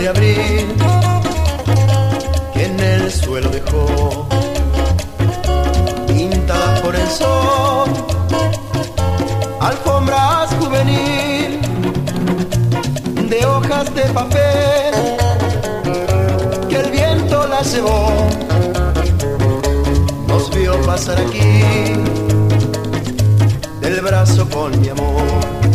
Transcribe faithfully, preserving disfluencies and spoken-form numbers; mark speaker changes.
Speaker 1: abril que en el suelo dejó, pintadas por el sol, alfombras juvenil de hojas de papel que el viento las llevó. Nos vio pasar aquí del brazo con mi amor.